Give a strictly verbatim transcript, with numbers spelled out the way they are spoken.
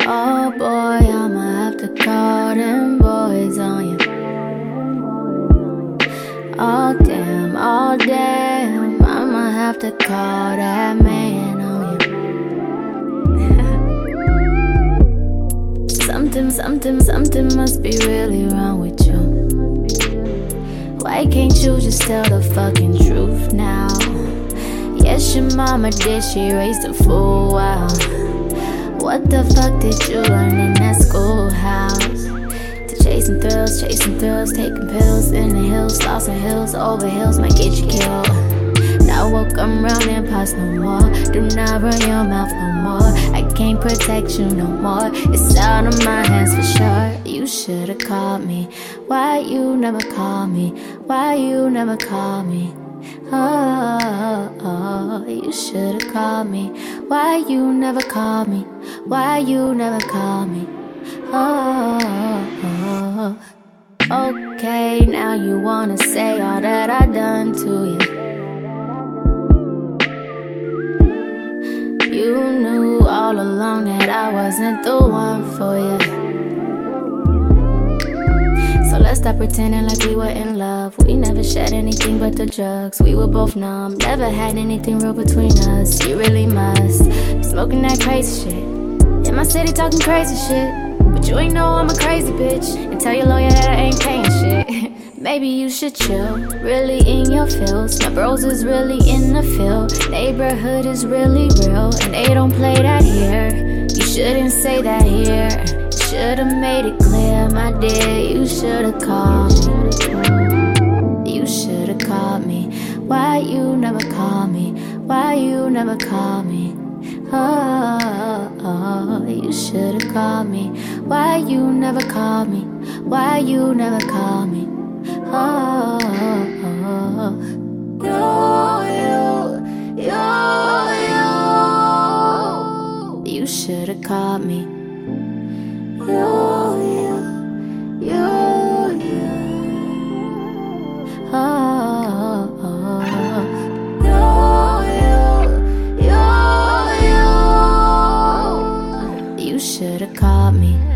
Oh boy, I'ma have to call them boys on you. Oh damn, oh damn, I'ma have to call that man on you. Something, something, something must be really wrong with you. Why can't you just tell the fucking truth now? Yes, your mama did, she raised a fool, wow. What the fuck did you learn in that schoolhouse? To chasing thrills, chasing thrills, taking pills in the hills, lost in hills, over hills might get you killed. Now won't come round and pass no more. Do not run your mouth no more. I can't protect you no more. It's out of my hands for sure. You should've called me. Why you never call me? Why you never call me? Oh, oh, you should've called me. Why you never call me? Why you never call me? Oh, oh, oh. Okay, now you wanna say all that I done to you. You knew all along that I wasn't the one for you. So let's stop pretending like we were in love. We never shared anything but the drugs. We were both numb, never had anything real between us. You really must be smoking that crazy shit in my city, talking crazy shit. But you ain't know I'm a crazy bitch, and tell your lawyer that I ain't paying shit. Maybe you should chill, really in your feels. My bros is really in the field. Neighborhood is really real, and they don't play that here. You shouldn't say that here. Should've made it clear, my dear. You should've called me. You should've called me. Why you never call me? Why you never call me? Oh, oh, you should've called me. Why you never call me? Why you never call me? Oh, oh, oh. You, you, you, you should've called me. You, you, you, you. Oh, oh, oh. You, you, you, you. You should've called me.